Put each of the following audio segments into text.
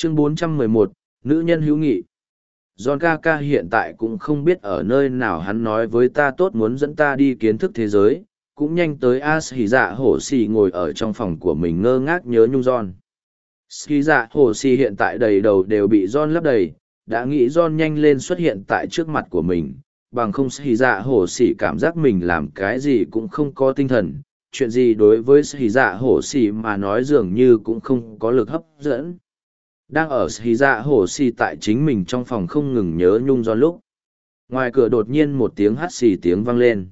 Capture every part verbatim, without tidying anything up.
Chương bốn trăm mười một, Nữ nhân hữu nghị. John ca ca hiện tại cũng không biết ở nơi nào, hắn nói với ta tốt muốn dẫn ta đi kiến thức thế giới, cũng nhanh tới a Ski dạ hổ xì ngồi ở trong phòng của mình ngơ ngác nhớ nhung John. Ski dạ hổ xì hiện tại đầy đầu đều bị John lấp đầy, đã nghĩ John nhanh lên xuất hiện tại trước mặt của mình, bằng không Ski dạ hổ xì cảm giác mình làm cái gì cũng không có tinh thần, chuyện gì đối với Ski dạ hổ xì mà nói dường như cũng không có lực hấp dẫn. Đang ở Ski dạ hổ xì tại chính mình trong phòng không ngừng nhớ nhung John lúc. Ngoài cửa đột nhiên một tiếng hắt xì tiếng vang lên.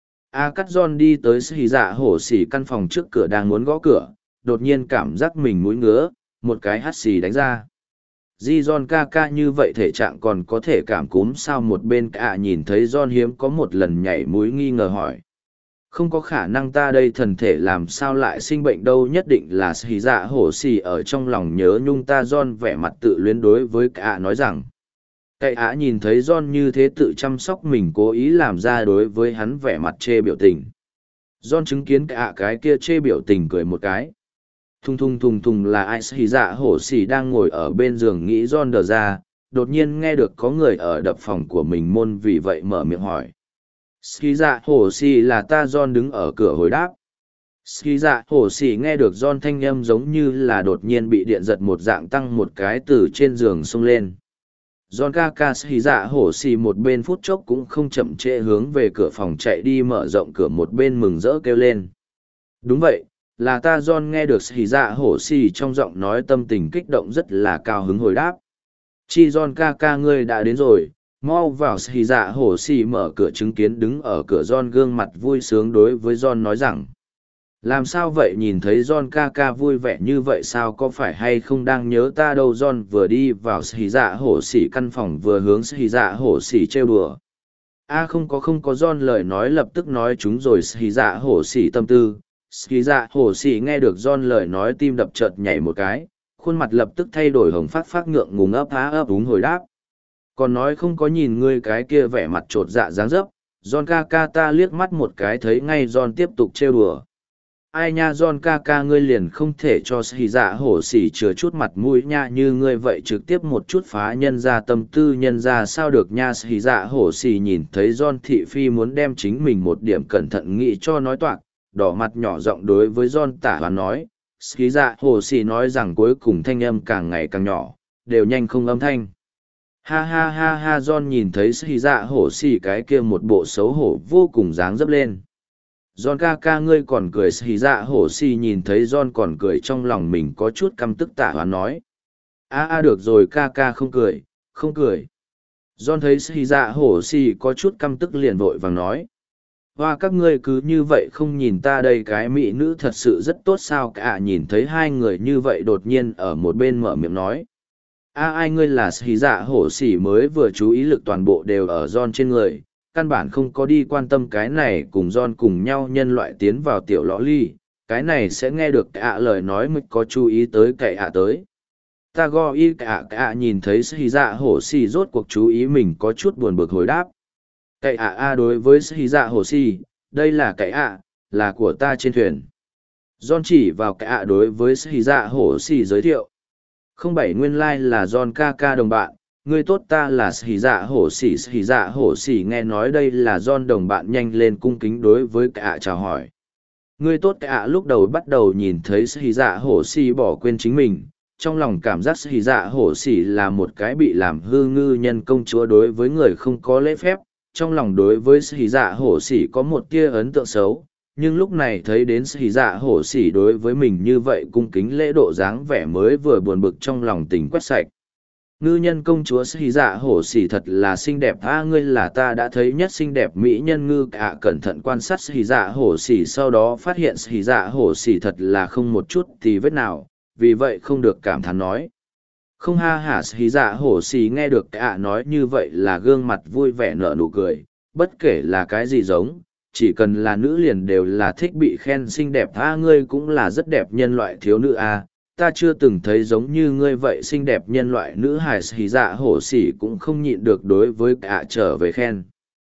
A cắt John đi tới Ski dạ hổ xì căn phòng trước cửa đang muốn gõ cửa, đột nhiên cảm giác mình mũi ngứa, một cái hắt xì đánh ra. Di John ca ca như vậy thể trạng còn có thể cảm cúm sao? Một bên cả nhìn thấy John hiếm có một lần nhảy mũi nghi ngờ hỏi. Không có khả năng, ta đây thần thể làm sao lại sinh bệnh đâu, nhất định là Ski dạ hổ xì ở trong lòng nhớ nhung ta. John vẻ mặt tự luyến đối với cả nói rằng. Cậy á nhìn thấy John như thế tự chăm sóc mình, cố ý làm ra đối với hắn vẻ mặt chê biểu tình. John chứng kiến cả cái kia chê biểu tình cười một cái. Thùng thùng thùng thùng là ai? Ski dạ hổ xì đang ngồi ở bên giường nghĩ John đờ ra, đột nhiên nghe được có người ở đập phòng của mình môn, vì vậy mở miệng hỏi. Ski dạ hổ xì là ta. John đứng ở cửa hồi đáp. Ski dạ hổ xì nghe được John thanh âm giống như là đột nhiên bị điện giật một dạng, tăng một cái từ trên giường xông lên. John ca ca Ski dạ hổ xì một bên phút chốc cũng không chậm trễ hướng về cửa phòng chạy đi, mở rộng cửa một bên mừng rỡ kêu lên. Đúng vậy, là ta. John nghe được Ski dạ hổ xì trong giọng nói tâm tình kích động rất là cao hứng hồi đáp. Chi John ca ca ngươi đã đến rồi, mau vào. Ski dạ hổ xì mở cửa chứng kiến đứng ở cửa John, gương mặt vui sướng đối với John nói rằng. Làm sao vậy, nhìn thấy John ca ca vui vẻ như vậy sao, có phải hay không đang nhớ ta đâu? John vừa đi vào Ski dạ hổ xì căn phòng vừa hướng Ski dạ hổ xì trêu đùa. A không có không có. John lời nói lập tức nói chúng rồi Ski dạ hổ xì tâm tư. Ski dạ hổ xì nghe được John lời nói tim đập chợt nhảy một cái, khuôn mặt lập tức thay đổi hồng phát phát ngượng ngùng ấp há ấp úng hồi đáp. Còn nói không có nhìn ngươi cái kia vẻ mặt trột dạ dáng dấp. John ca ca ta liếc mắt một cái thấy ngay John tiếp tục trêu đùa. Ai nha John ca ca ngươi liền không thể cho Ski dạ hổ xỉ chừa chút mặt mũi nha, như ngươi vậy trực tiếp một chút phá nhân ra tâm tư nhân ra sao được nha. Ski dạ hổ xỉ nhìn thấy John thị phi muốn đem chính mình một điểm cẩn thận nghĩ cho nói toạc, đỏ mặt nhỏ giọng đối với John tả hoán nói. Ski dạ hổ xỉ nói rằng cuối cùng thanh âm càng ngày càng nhỏ, đều nhanh không âm thanh. Ha ha ha ha. John nhìn thấy Ski dạ hổ xỉ cái kia một bộ xấu hổ vô cùng dáng dấp lên. John ca ca ngươi còn cười? Ski dạ hổ xì nhìn thấy John còn cười trong lòng mình có chút căm tức tả hoán nói. A a được rồi ca ca không cười, không cười. John thấy Ski dạ hổ xì có chút căm tức liền vội vàng nói. Hoa các ngươi cứ như vậy không nhìn ta đây cái mỹ nữ thật sự rất tốt sao? Cả nhìn thấy hai người như vậy đột nhiên ở một bên mở miệng nói. A ai ngươi là Ski dạ hổ xì mới vừa chú ý lực toàn bộ đều ở John trên người. Căn bản không có đi quan tâm cái này cùng John cùng nhau nhân loại tiến vào tiểu lõ ly, cái này sẽ nghe được cả lời nói mới có chú ý tới cậy ạ tới. Ta go y cả cả nhìn thấy Ski dạ hổ xì rốt cuộc chú ý mình có chút buồn bực hồi đáp. Cậy ạ a đối với Ski dạ hổ xì, đây là cậy ạ, là của ta trên thuyền. John chỉ vào cậy ạ đối với Ski dạ hổ xì giới thiệu. Không bảy nguyên lai like là John ca ca đồng bạn. Ngươi tốt, ta là Ski dạ hổ xỉ. Ski dạ hổ xỉ nghe nói đây là John đồng bạn nhanh lên cung kính đối với cả chào hỏi. Ngươi tốt cả lúc đầu bắt đầu nhìn thấy Ski dạ hổ xỉ bỏ quên chính mình, trong lòng cảm giác Ski dạ hổ xỉ là một cái bị làm hư ngư nhân công chúa đối với người không có lễ phép, trong lòng đối với Ski dạ hổ xỉ có một tia ấn tượng xấu, nhưng lúc này thấy đến Ski dạ hổ xỉ đối với mình như vậy cung kính lễ độ dáng vẻ mới vừa buồn bực trong lòng tình quét sạch. Ngư nhân công chúa Ski dạ hổ xỉ thật là xinh đẹp a, ngươi là ta đã thấy nhất xinh đẹp mỹ nhân ngư. Cả cẩn thận quan sát Ski dạ hổ xỉ sau đó phát hiện Ski dạ hổ xỉ thật là không một chút tì vết nào, vì vậy không được cảm thán nói. Không ha hả. Ski dạ hổ xỉ nghe được cả nói như vậy là gương mặt vui vẻ nở nụ cười, bất kể là cái gì giống, chỉ cần là nữ liền đều là thích bị khen xinh đẹp a, ngươi cũng là rất đẹp nhân loại thiếu nữ a. Ta chưa từng thấy giống như ngươi vậy xinh đẹp nhân loại nữ hài. Ski dạ hổ xỉ cũng không nhịn được đối với cả trở về khen.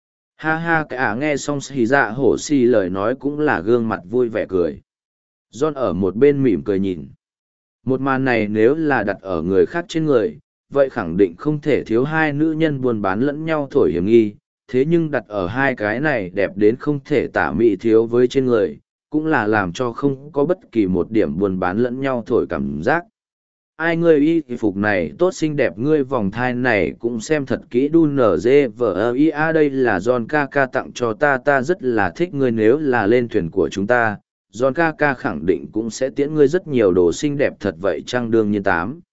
Ha ha. Cả nghe xong Ski dạ hổ xỉ lời nói cũng là gương mặt vui vẻ cười. John ở một bên mỉm cười nhìn. Một màn này nếu là đặt ở người khác trên người, vậy khẳng định không thể thiếu hai nữ nhân buôn bán lẫn nhau thổi hiểm nghi, thế nhưng đặt ở hai cái này đẹp đến không thể tả mị thiếu với trên người, cũng là làm cho không có bất kỳ một điểm buôn bán lẫn nhau thổi cảm giác. Ai ngươi y phục này tốt xinh đẹp, ngươi vòng thai này cũng xem thật kỹ, đu nở dê vờ ia đây là John ca ca tặng cho ta, ta rất là thích ngươi, nếu là lên thuyền của chúng ta, John ca ca khẳng định cũng sẽ tiễn ngươi rất nhiều đồ xinh đẹp thật vậy chăng, đương nhiên tám.